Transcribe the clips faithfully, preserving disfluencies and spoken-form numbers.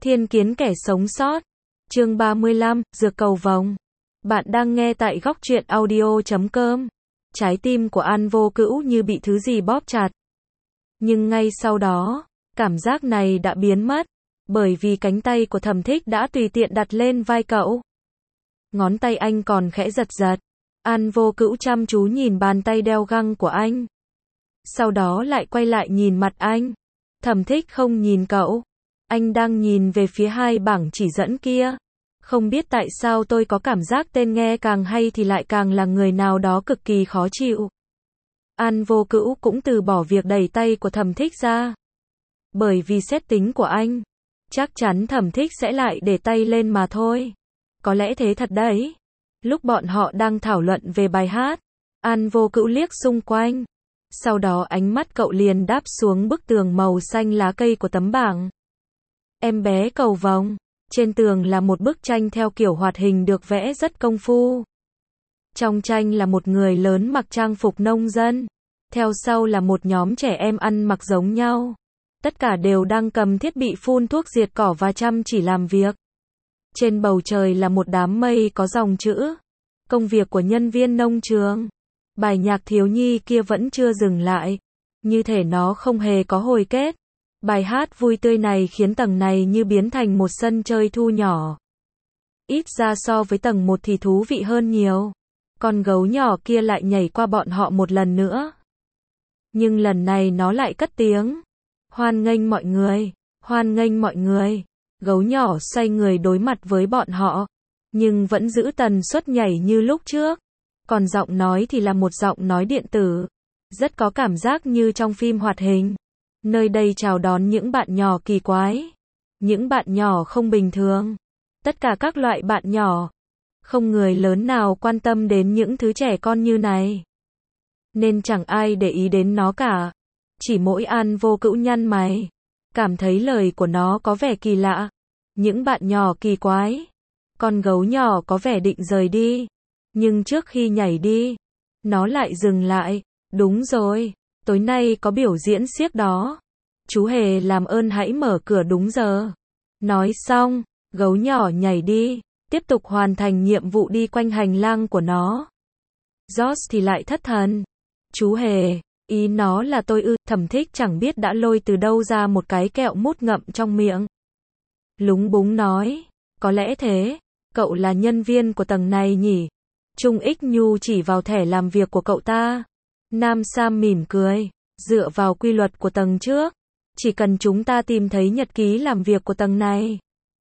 Thiên kiến kẻ sống sót. Chương ba mươi lăm, Dược cầu vồng. Bạn đang nghe tại góc truyện audio chấm com. Trái tim của An Vô Cữu như bị thứ gì bóp chặt. Nhưng ngay sau đó, cảm giác này đã biến mất, bởi vì cánh tay của Thẩm Thích đã tùy tiện đặt lên vai cậu. Ngón tay anh còn khẽ giật giật. An Vô Cữu chăm chú nhìn bàn tay đeo găng của anh. Sau đó lại quay lại nhìn mặt anh. Thẩm Thích không nhìn cậu. Anh đang nhìn về phía hai bảng chỉ dẫn kia. Không biết tại sao tôi có cảm giác tên nghe càng hay thì lại càng là người nào đó cực kỳ khó chịu. An Vô Cữu cũng từ bỏ việc đẩy tay của Thẩm Thích ra. Bởi vì xét tính của anh, chắc chắn Thẩm Thích sẽ lại để tay lên mà thôi. Có lẽ thế thật đấy. Lúc bọn họ đang thảo luận về bài hát, An Vô Cữu liếc xung quanh. Sau đó ánh mắt cậu liền đáp xuống bức tường màu xanh lá cây của tấm bảng. Em bé cầu vồng. Trên tường là một bức tranh theo kiểu hoạt hình được vẽ rất công phu. Trong tranh là một người lớn mặc trang phục nông dân. Theo sau là một nhóm trẻ em ăn mặc giống nhau. Tất cả đều đang cầm thiết bị phun thuốc diệt cỏ và chăm chỉ làm việc. Trên bầu trời là một đám mây có dòng chữ. Công việc của nhân viên nông trường. Bài nhạc thiếu nhi kia vẫn chưa dừng lại. Như thể nó không hề có hồi kết. Bài hát vui tươi này khiến tầng này như biến thành một sân chơi thu nhỏ. Ít ra so với tầng một thì thú vị hơn nhiều. Con gấu nhỏ kia lại nhảy qua bọn họ một lần nữa. Nhưng lần này nó lại cất tiếng. Hoan nghênh mọi người, hoan nghênh mọi người. Gấu nhỏ xoay người đối mặt với bọn họ. Nhưng vẫn giữ tần suất nhảy như lúc trước. Còn giọng nói thì là một giọng nói điện tử. Rất có cảm giác như trong phim hoạt hình. Nơi đây chào đón những bạn nhỏ kỳ quái. Những bạn nhỏ không bình thường. Tất cả các loại bạn nhỏ. Không người lớn nào quan tâm đến những thứ trẻ con như này. Nên chẳng ai để ý đến nó cả. Chỉ mỗi An Vô Cữu nhăn mày. Cảm thấy lời của nó có vẻ kỳ lạ. Những bạn nhỏ kỳ quái. Con gấu nhỏ có vẻ định rời đi. Nhưng trước khi nhảy đi, nó lại dừng lại. Đúng rồi. Tối nay có biểu diễn xiếc đó. Chú Hề làm ơn hãy mở cửa đúng giờ. Nói xong, gấu nhỏ nhảy đi, tiếp tục hoàn thành nhiệm vụ đi quanh hành lang của nó. George thì lại thất thần. Chú Hề, ý nó là tôi ư? Thẩm Thích chẳng biết đã lôi từ đâu ra một cái kẹo mút ngậm trong miệng. Lúng búng nói, có lẽ thế, cậu là nhân viên của tầng này nhỉ? Trung Ích Nhu chỉ vào thẻ làm việc của cậu ta. Nam Sam mỉm cười, dựa vào quy luật của tầng trước, chỉ cần chúng ta tìm thấy nhật ký làm việc của tầng này,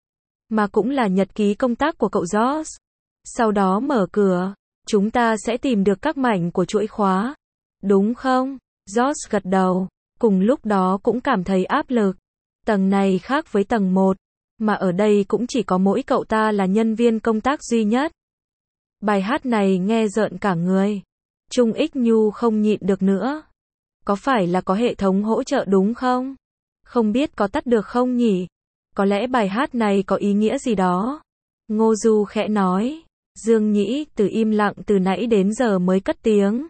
mà cũng là nhật ký công tác của cậu George, sau đó mở cửa, chúng ta sẽ tìm được các mảnh của chuỗi khóa. Đúng không? George gật đầu, cùng lúc đó cũng cảm thấy áp lực. Tầng này khác với tầng một, mà ở đây cũng chỉ có mỗi cậu ta là nhân viên công tác duy nhất. Bài hát này nghe rợn cả người. Trung Ích Nhu không nhịn được nữa. Có phải là có hệ thống hỗ trợ đúng không? Không biết có tắt được không nhỉ? Có lẽ bài hát này có ý nghĩa gì đó. Ngô Du khẽ nói. Dương Nhĩ từ im lặng từ nãy đến giờ mới cất tiếng.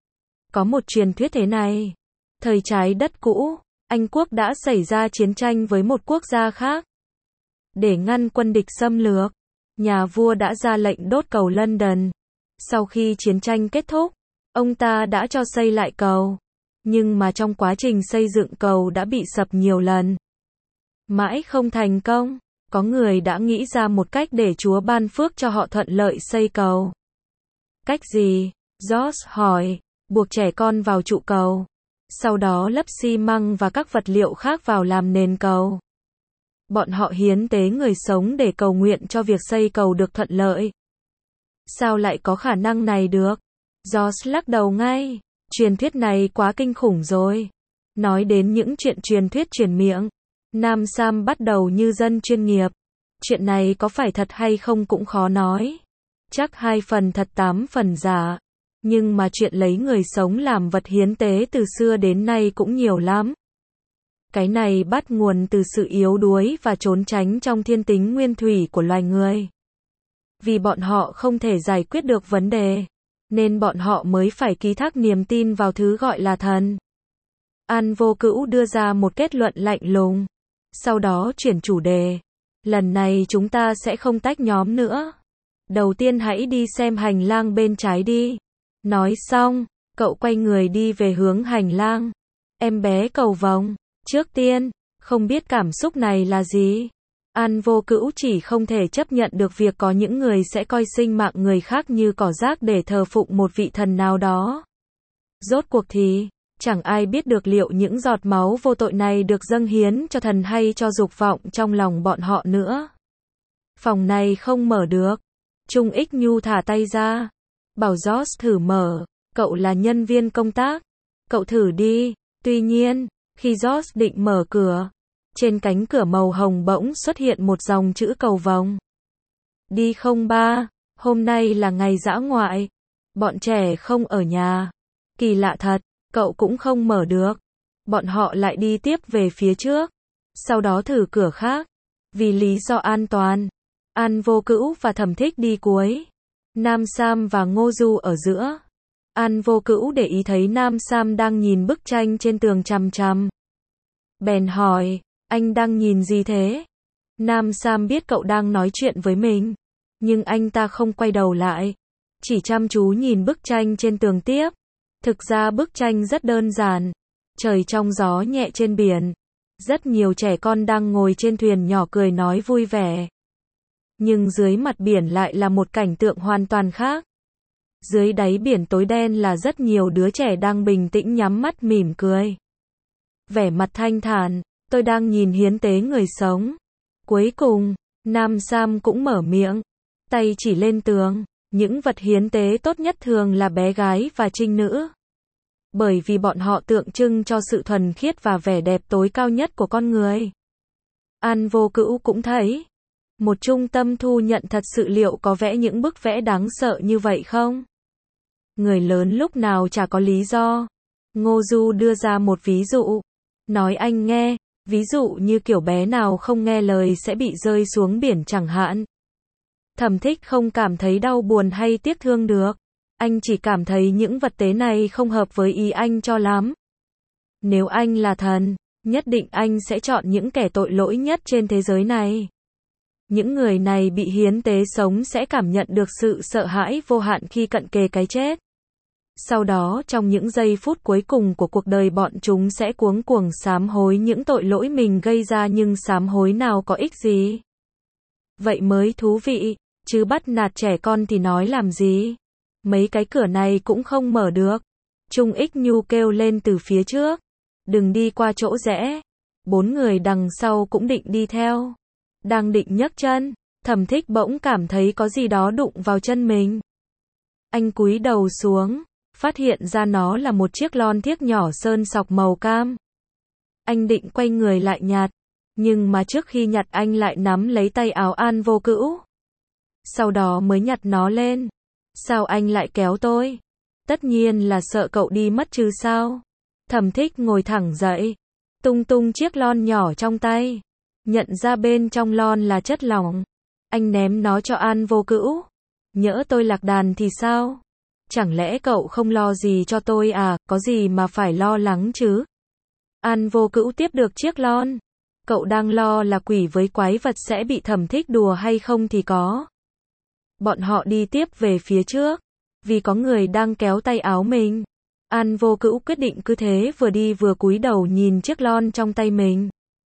Có một truyền thuyết thế này. Thời trái đất cũ, Anh quốc đã xảy ra chiến tranh với một quốc gia khác. Để ngăn quân địch xâm lược, nhà vua đã ra lệnh đốt cầu London. Sau khi chiến tranh kết thúc, ông ta đã cho xây lại cầu. Nhưng mà trong quá trình xây dựng cầu đã bị sập nhiều lần. Mãi không thành công, có người đã nghĩ ra một cách để Chúa ban phước cho họ thuận lợi xây cầu. Cách gì? George hỏi. Buộc trẻ con vào trụ cầu. Sau đó lấp xi măng và các vật liệu khác vào làm nền cầu. Bọn họ hiến tế người sống để cầu nguyện cho việc xây cầu được thuận lợi. Sao lại có khả năng này được? George lắc đầu ngay. Truyền thuyết này quá kinh khủng rồi. Nói đến những chuyện truyền thuyết truyền miệng, Nam Sam bắt đầu như dân chuyên nghiệp. Chuyện này có phải thật hay không cũng khó nói. Chắc hai phần thật tám phần giả. Nhưng mà chuyện lấy người sống làm vật hiến tế từ xưa đến nay cũng nhiều lắm. Cái này bắt nguồn từ sự yếu đuối và trốn tránh trong thiên tính nguyên thủy của loài người. Vì bọn họ không thể giải quyết được vấn đề, nên bọn họ mới phải ký thác niềm tin vào thứ gọi là thần. An Vô Cữu đưa ra một kết luận lạnh lùng. Sau đó chuyển chủ đề. Lần này chúng ta sẽ không tách nhóm nữa. Đầu tiên hãy đi xem hành lang bên trái đi. Nói xong, cậu quay người đi về hướng hành lang. Em bé cầu vồng. Trước tiên, không biết cảm xúc này là gì. An Vô Cữu chỉ không thể chấp nhận được việc có những người sẽ coi sinh mạng người khác như cỏ rác để thờ phụng một vị thần nào đó. Rốt cuộc thì, chẳng ai biết được liệu những giọt máu vô tội này được dâng hiến cho thần hay cho dục vọng trong lòng bọn họ nữa. Phòng này không mở được. Trung Ích Nhu thả tay ra. Bảo George thử mở. Cậu là nhân viên công tác. Cậu thử đi. Tuy nhiên, khi George định mở cửa, trên cánh cửa màu hồng bỗng xuất hiện một dòng chữ cầu vồng. Đi không ba. Hôm nay là ngày dã ngoại. Bọn trẻ không ở nhà. Kỳ lạ thật. Cậu cũng không mở được. Bọn họ lại đi tiếp về phía trước. Sau đó thử cửa khác. Vì lý do an toàn, An Vô Cữu và Thẩm Thích đi cuối. Nam Sam và Ngô Du ở giữa. An Vô Cữu để ý thấy Nam Sam đang nhìn bức tranh trên tường chằm chằm. Bèn hỏi, anh đang nhìn gì thế? Nam Sam biết cậu đang nói chuyện với mình. Nhưng anh ta không quay đầu lại. Chỉ chăm chú nhìn bức tranh trên tường tiếp. Thực ra bức tranh rất đơn giản. Trời trong gió nhẹ trên biển. Rất nhiều trẻ con đang ngồi trên thuyền nhỏ cười nói vui vẻ. Nhưng dưới mặt biển lại là một cảnh tượng hoàn toàn khác. Dưới đáy biển tối đen là rất nhiều đứa trẻ đang bình tĩnh nhắm mắt mỉm cười. Vẻ mặt thanh thản, tôi đang nhìn hiến tế người sống. Cuối cùng, Nam Sam cũng mở miệng, tay chỉ lên tường. Những vật hiến tế tốt nhất thường là bé gái và trinh nữ. Bởi vì bọn họ tượng trưng cho sự thuần khiết và vẻ đẹp tối cao nhất của con người. An Vô Cữu cũng thấy, một trung tâm thu nhận thật sự liệu có vẽ những bức vẽ đáng sợ như vậy không? Người lớn lúc nào chả có lý do. Ngô Du đưa ra một ví dụ. Nói anh nghe, ví dụ như kiểu bé nào không nghe lời sẽ bị rơi xuống biển chẳng hạn. Thẩm Thích không cảm thấy đau buồn hay tiếc thương được. Anh chỉ cảm thấy những vật tế này không hợp với ý anh cho lắm. Nếu anh là thần, nhất định anh sẽ chọn những kẻ tội lỗi nhất trên thế giới này. Những người này bị hiến tế sống sẽ cảm nhận được sự sợ hãi vô hạn khi cận kề cái chết. Sau đó trong những giây phút cuối cùng của cuộc đời bọn chúng sẽ cuống cuồng sám hối những tội lỗi mình gây ra, nhưng sám hối nào có ích gì. Vậy mới thú vị, chứ bắt nạt trẻ con thì nói làm gì. Mấy cái cửa này cũng không mở được. Trung Ích Nhu kêu lên từ phía trước. Đừng đi qua chỗ rẽ. Bốn người đằng sau cũng định đi theo. Đang định nhấc chân, Thẩm Thích bỗng cảm thấy có gì đó đụng vào chân mình. Anh cúi đầu xuống, phát hiện ra nó là một chiếc lon thiếc nhỏ sơn sọc màu cam. Anh định quay người lại nhặt, nhưng mà trước khi nhặt anh lại nắm lấy tay áo An Vô Cữu. Sau đó mới nhặt nó lên. Sao anh lại kéo tôi? Tất nhiên là sợ cậu đi mất chứ sao? Thẩm Thích ngồi thẳng dậy, tung tung chiếc lon nhỏ trong tay. Nhận ra bên trong lon là chất lỏng. Anh ném nó cho An Vô Cữu. Nhỡ tôi lạc đàn thì sao? Chẳng lẽ cậu không lo gì cho tôi à? Có gì mà phải lo lắng chứ? An Vô Cữu tiếp được chiếc lon. Cậu đang lo là quỷ với quái vật sẽ bị Thẩm Thích đùa hay không thì có. Bọn họ đi tiếp về phía trước. Vì có người đang kéo tay áo mình. An Vô Cữu quyết định cứ thế vừa đi vừa cúi đầu nhìn chiếc lon trong tay mình.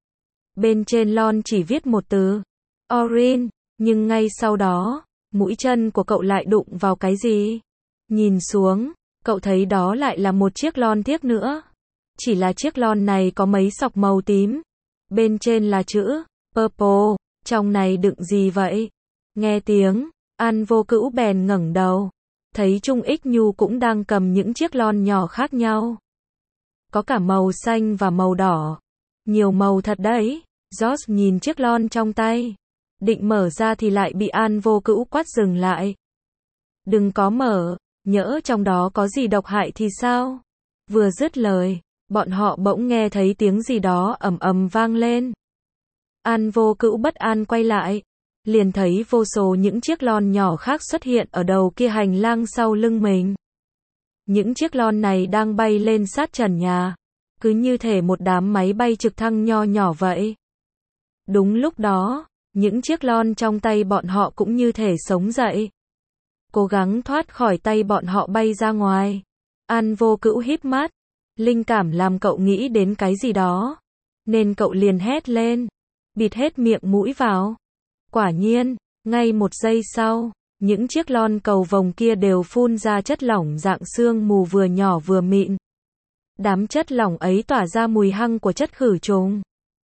Bên trên lon chỉ viết một từ, Orin, nhưng ngay sau đó, mũi chân của cậu lại đụng vào cái gì? Nhìn xuống, cậu thấy đó lại là một chiếc lon thiếc nữa. Chỉ là chiếc lon này có mấy sọc màu tím. Bên trên là chữ, Purple, trong này đựng gì vậy? Nghe tiếng, An Vô Cữu bèn ngẩng đầu. Thấy Trung Ích Nhu cũng đang cầm những chiếc lon nhỏ khác nhau. Có cả màu xanh và màu đỏ. Nhiều màu thật đấy. George nhìn chiếc lon trong tay. Định mở ra thì lại bị An Vô Cữu quát dừng lại. Đừng có mở, nhỡ trong đó có gì độc hại thì sao? Vừa dứt lời, bọn họ bỗng nghe thấy tiếng gì đó ầm ầm vang lên. An Vô Cữu bất an quay lại. Liền thấy vô số những chiếc lon nhỏ khác xuất hiện ở đầu kia hành lang sau lưng mình. Những chiếc lon này đang bay lên sát trần nhà. Cứ như thể một đám máy bay trực thăng nho nhỏ vậy. Đúng lúc đó, Những chiếc lon trong tay bọn họ cũng như thể sống dậy. Cố gắng thoát khỏi tay bọn họ bay ra ngoài. An Vô Cữu híp mắt. Linh cảm làm cậu nghĩ đến cái gì đó. Nên cậu liền hét lên. Bịt hết miệng mũi vào. Quả nhiên, ngay một giây sau, những chiếc lon cầu vồng kia đều phun ra chất lỏng dạng sương mù vừa nhỏ vừa mịn. Đám chất lỏng ấy tỏa ra mùi hăng của chất khử trùng.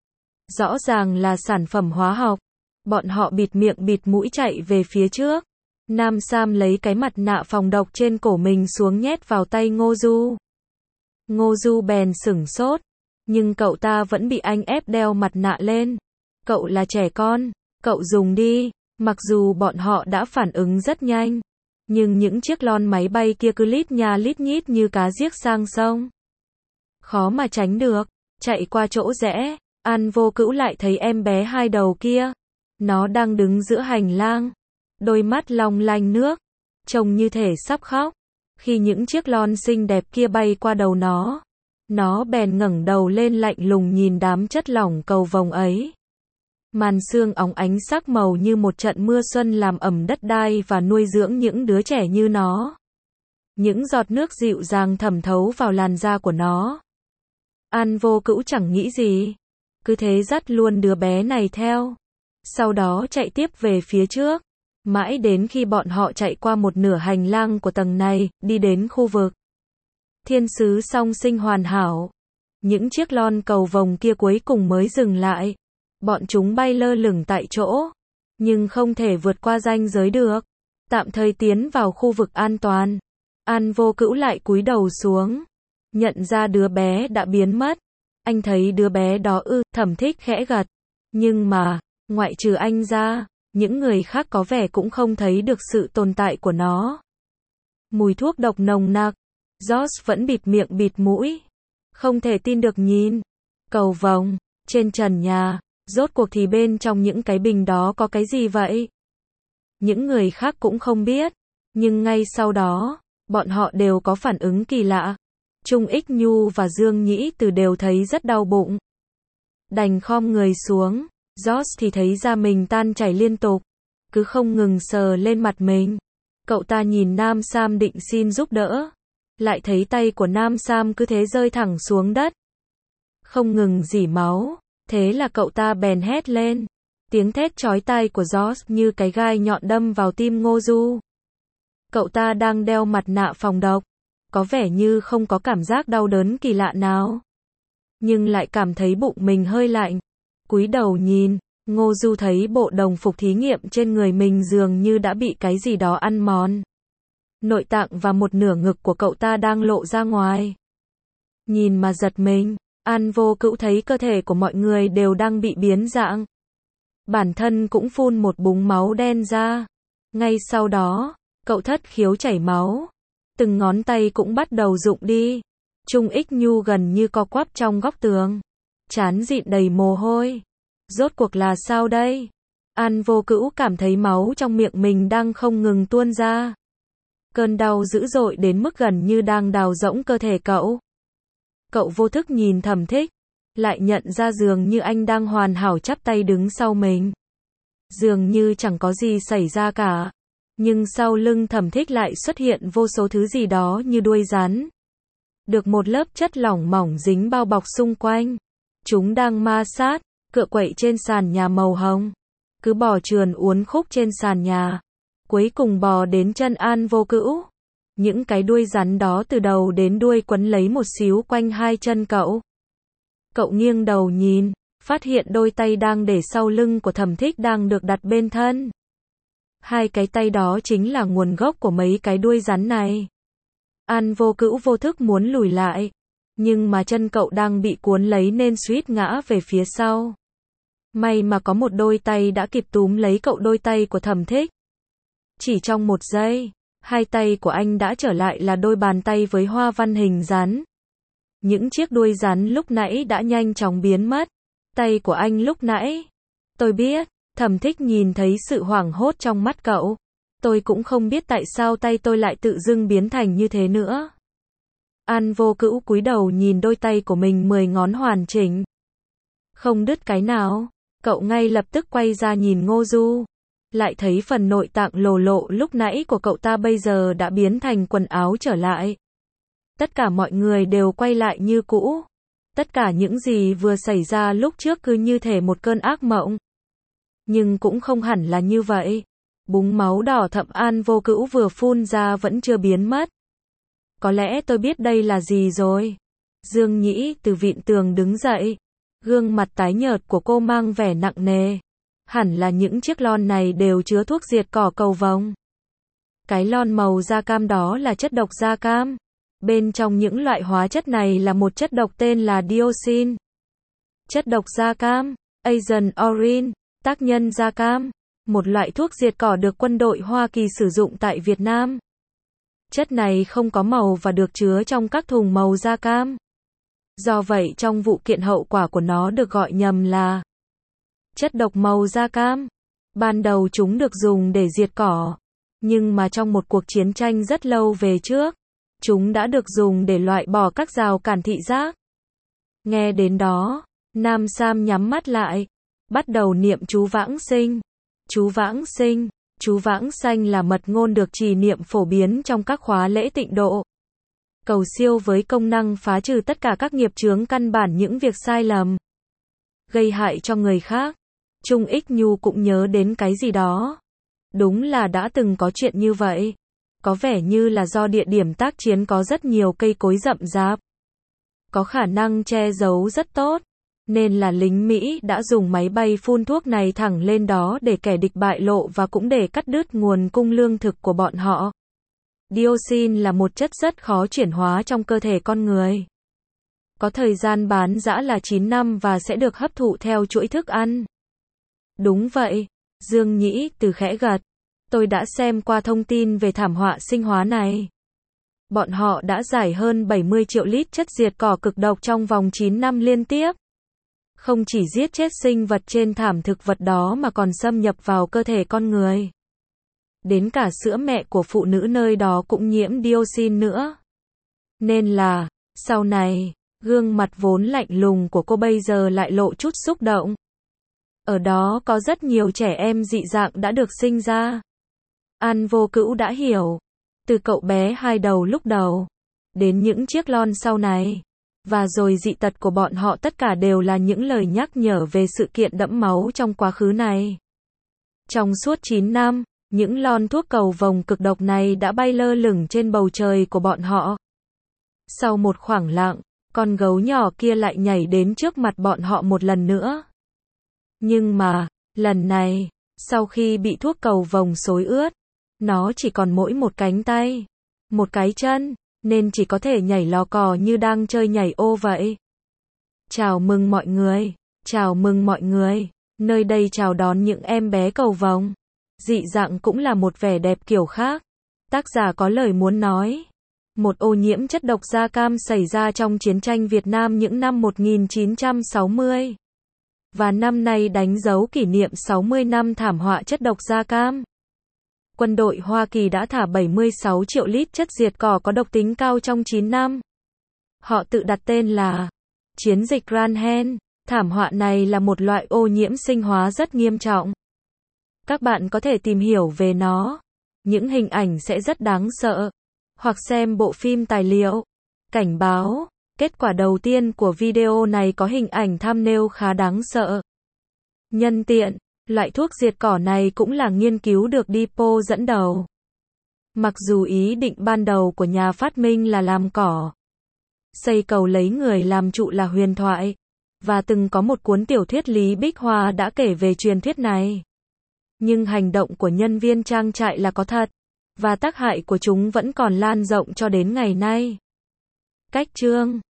Rõ ràng là sản phẩm hóa học. Bọn họ bịt miệng bịt mũi chạy về phía trước. Nam Sam lấy cái mặt nạ phòng độc trên cổ mình xuống nhét vào tay Ngô Du. Ngô Du bèn sửng sốt. Nhưng cậu ta vẫn bị anh ép đeo mặt nạ lên. Cậu là trẻ con, cậu dùng đi. Mặc dù bọn họ đã phản ứng rất nhanh. Nhưng những chiếc lon máy bay kia cứ lít nha lít nhít như cá giếc sang sông. Khó mà tránh được. Chạy qua chỗ rẽ, An Vô Cữu lại thấy em bé hai đầu kia. Nó đang đứng giữa hành lang. Đôi mắt long lanh nước. Trông như thể sắp khóc. Khi những chiếc lon xinh đẹp kia bay qua đầu nó. Nó bèn ngẩng đầu lên lạnh lùng nhìn đám chất lỏng cầu vồng ấy. Màn sương óng ánh sắc màu như một trận mưa xuân làm ẩm đất đai và nuôi dưỡng những đứa trẻ như nó. Những giọt nước dịu dàng thẩm thấu vào làn da của nó. An Vô Cữu chẳng nghĩ gì. Cứ thế dắt luôn đứa bé này theo. Sau đó chạy tiếp về phía trước. Mãi đến khi bọn họ chạy qua một nửa hành lang của tầng này, đi đến khu vực thiên sứ song sinh hoàn hảo. Những chiếc lon cầu vồng kia cuối cùng mới dừng lại. Bọn chúng bay lơ lửng tại chỗ. Nhưng không thể vượt qua ranh giới được. Tạm thời tiến vào khu vực an toàn. An Vô Cữu lại cúi đầu xuống. Nhận ra đứa bé đã biến mất. Anh thấy đứa bé đó ư, Thẩm Thích khẽ gật. Nhưng mà, ngoại trừ anh ra, những người khác có vẻ cũng không thấy được sự tồn tại của nó. Mùi thuốc độc nồng nặc. George vẫn bịt miệng bịt mũi. Không thể tin được nhìn. Cầu vồng, trên trần nhà, rốt cuộc thì bên trong những cái bình đó có cái gì vậy? Những người khác cũng không biết. Nhưng ngay sau đó, bọn họ đều có phản ứng kỳ lạ. Trung Ích Nhu và Dương Nhĩ Từ đều thấy rất đau bụng. Đành khom người xuống. George thì thấy da mình tan chảy liên tục. Cứ không ngừng sờ lên mặt mình. Cậu ta nhìn Nam Sam định xin giúp đỡ. Lại thấy tay của Nam Sam cứ thế rơi thẳng xuống đất. Không ngừng rỉ máu. Thế là cậu ta bèn hét lên. Tiếng thét chói tai của George như cái gai nhọn đâm vào tim Ngô Du. Cậu ta đang đeo mặt nạ phòng độc. Có vẻ như không có cảm giác đau đớn kỳ lạ nào. Nhưng lại cảm thấy bụng mình hơi lạnh. Cúi đầu nhìn, Ngô Du thấy bộ đồng phục thí nghiệm trên người mình dường như đã bị cái gì đó ăn mòn. Nội tạng và một nửa ngực của cậu ta đang lộ ra ngoài. Nhìn mà giật mình, An Vô Cữu thấy cơ thể của mọi người đều đang bị biến dạng. Bản thân cũng phun một búng máu đen ra. Ngay sau đó, cậu thất khiếu chảy máu. Từng ngón tay cũng bắt đầu rụng đi. Trung Ích Nhu gần như co quắp trong góc tường. Trán dịn đầy mồ hôi. Rốt cuộc là sao đây? An Vô Cữu cảm thấy máu trong miệng mình đang không ngừng tuôn ra. Cơn đau dữ dội đến mức gần như đang đào rỗng cơ thể cậu. Cậu vô thức nhìn Thẩm Thích. Lại nhận ra dường như anh đang hoàn hảo chắp tay đứng sau mình. Dường như chẳng có gì xảy ra cả. Nhưng sau lưng Thẩm Thích lại xuất hiện vô số thứ gì đó như đuôi rắn. Được một lớp chất lỏng mỏng dính bao bọc xung quanh. Chúng đang ma sát, cựa quậy trên sàn nhà màu hồng. Cứ bò trườn uốn khúc trên sàn nhà. Cuối cùng bò đến chân An Vô Cữu. Những cái đuôi rắn đó từ đầu đến đuôi quấn lấy một xíu quanh hai chân cậu. Cậu nghiêng đầu nhìn, phát hiện đôi tay đang để sau lưng của Thẩm Thích đang được đặt bên thân. Hai cái tay đó chính là nguồn gốc của mấy cái đuôi rắn này. An Vô Cữu vô thức muốn lùi lại. Nhưng mà chân cậu đang bị cuốn lấy nên suýt ngã về phía sau. May mà có một đôi tay đã kịp túm lấy cậu đôi tay của Thẩm Thích. Chỉ trong một giây, hai tay của anh đã trở lại là đôi bàn tay với hoa văn hình rắn. Những chiếc đuôi rắn lúc nãy đã nhanh chóng biến mất. Tay của anh lúc nãy. Tôi biết, Thẩm Thích nhìn thấy sự hoảng hốt trong mắt cậu. Tôi cũng không biết tại sao tay tôi lại tự dưng biến thành như thế nữa. An Vô Cữu cúi đầu nhìn đôi tay của mình mười ngón hoàn chỉnh. Không đứt cái nào. Cậu ngay lập tức quay ra nhìn Ngô Du. Lại thấy phần nội tạng lồ lộ lúc nãy của cậu ta bây giờ đã biến thành quần áo trở lại. Tất cả mọi người đều quay lại như cũ. Tất cả những gì vừa xảy ra lúc trước cứ như thể một cơn ác mộng. Nhưng cũng không hẳn là như vậy. Búng máu đỏ thẫm An Vô Cữu vừa phun ra vẫn chưa biến mất. Có lẽ tôi biết đây là gì rồi. Dương Nhĩ từ vịn tường đứng dậy. Gương mặt tái nhợt của cô mang vẻ nặng nề. Hẳn là những chiếc lon này đều chứa thuốc diệt cỏ cầu vồng. Cái lon màu da cam đó là chất độc da cam. Bên trong những loại hóa chất này là một chất độc tên là dioxin. Chất độc da cam, Agent Orange, tác nhân da cam, một loại thuốc diệt cỏ được quân đội Hoa Kỳ sử dụng tại Việt Nam. Chất này không có màu và được chứa trong các thùng màu da cam. Do vậy trong vụ kiện hậu quả của nó được gọi nhầm là chất độc màu da cam. Ban đầu chúng được dùng để diệt cỏ, nhưng mà trong một cuộc chiến tranh rất lâu về trước, chúng đã được dùng để loại bỏ các rào cản thị giác. Nghe đến đó, Nam Sam nhắm mắt lại, bắt đầu niệm chú vãng sinh. Chú vãng sinh, chú vãng sanh là mật ngôn được trì niệm phổ biến trong các khóa lễ tịnh độ. Cầu siêu với công năng phá trừ tất cả các nghiệp chướng căn bản những việc sai lầm, gây hại cho người khác. Trung Ích Nhu cũng nhớ đến cái gì đó. Đúng là đã từng có chuyện như vậy. Có vẻ như là do địa điểm tác chiến có rất nhiều cây cối rậm rạp. Có khả năng che giấu rất tốt. Nên là lính Mỹ đã dùng máy bay phun thuốc này thẳng lên đó để kẻ địch bại lộ và cũng để cắt đứt nguồn cung lương thực của bọn họ. Dioxin là một chất rất khó chuyển hóa trong cơ thể con người. Có thời gian bán rã là chín năm và sẽ được hấp thụ theo chuỗi thức ăn. Đúng vậy, Dương Nhĩ từ khẽ gật. Tôi đã xem qua thông tin về thảm họa sinh hóa này. Bọn họ đã giải hơn bảy mươi triệu lít chất diệt cỏ cực độc trong vòng chín năm liên tiếp. Không chỉ giết chết sinh vật trên thảm thực vật đó mà còn xâm nhập vào cơ thể con người. Đến cả sữa mẹ của phụ nữ nơi đó cũng nhiễm dioxin nữa. Nên là, sau này, gương mặt vốn lạnh lùng của cô bây giờ lại lộ chút xúc động. Ở đó có rất nhiều trẻ em dị dạng đã được sinh ra. An Vô Cữu đã hiểu. Từ cậu bé hai đầu lúc đầu, đến những chiếc lon sau này. Và rồi dị tật của bọn họ tất cả đều là những lời nhắc nhở về sự kiện đẫm máu trong quá khứ này. Trong suốt chín năm, những lon thuốc cầu vồng cực độc này đã bay lơ lửng trên bầu trời của bọn họ. Sau một khoảng lặng, con gấu nhỏ kia lại nhảy đến trước mặt bọn họ một lần nữa. Nhưng mà, lần này, sau khi bị thuốc cầu vồng xối ướt, nó chỉ còn mỗi một cánh tay, một cái chân, nên chỉ có thể nhảy lò cò như đang chơi nhảy ô vậy. Chào mừng mọi người, chào mừng mọi người, nơi đây chào đón những em bé cầu vồng. Dị dạng cũng là một vẻ đẹp kiểu khác. Tác giả có lời muốn nói. Một ô nhiễm chất độc da cam xảy ra trong chiến tranh Việt Nam những năm một nghìn chín trăm sáu mươi. Và năm nay đánh dấu kỷ niệm sáu mươi năm thảm họa chất độc da cam. Quân đội Hoa Kỳ đã thả bảy mươi sáu triệu lít chất diệt cỏ có độc tính cao trong chín năm. Họ tự đặt tên là chiến dịch Grand Hen. Thảm họa này là một loại ô nhiễm sinh hóa rất nghiêm trọng. Các bạn có thể tìm hiểu về nó. Những hình ảnh sẽ rất đáng sợ. Hoặc xem bộ phim tài liệu. Cảnh báo, kết quả đầu tiên của video này có hình ảnh thumbnail khá đáng sợ. Nhân tiện, loại thuốc diệt cỏ này cũng là nghiên cứu được Depo dẫn đầu. Mặc dù ý định ban đầu của nhà phát minh là làm cỏ, xây cầu lấy người làm trụ là huyền thoại, và từng có một cuốn tiểu thuyết Lý Bích Hoa đã kể về truyền thuyết này. Nhưng hành động của nhân viên trang trại là có thật, và tác hại của chúng vẫn còn lan rộng cho đến ngày nay. Cách chương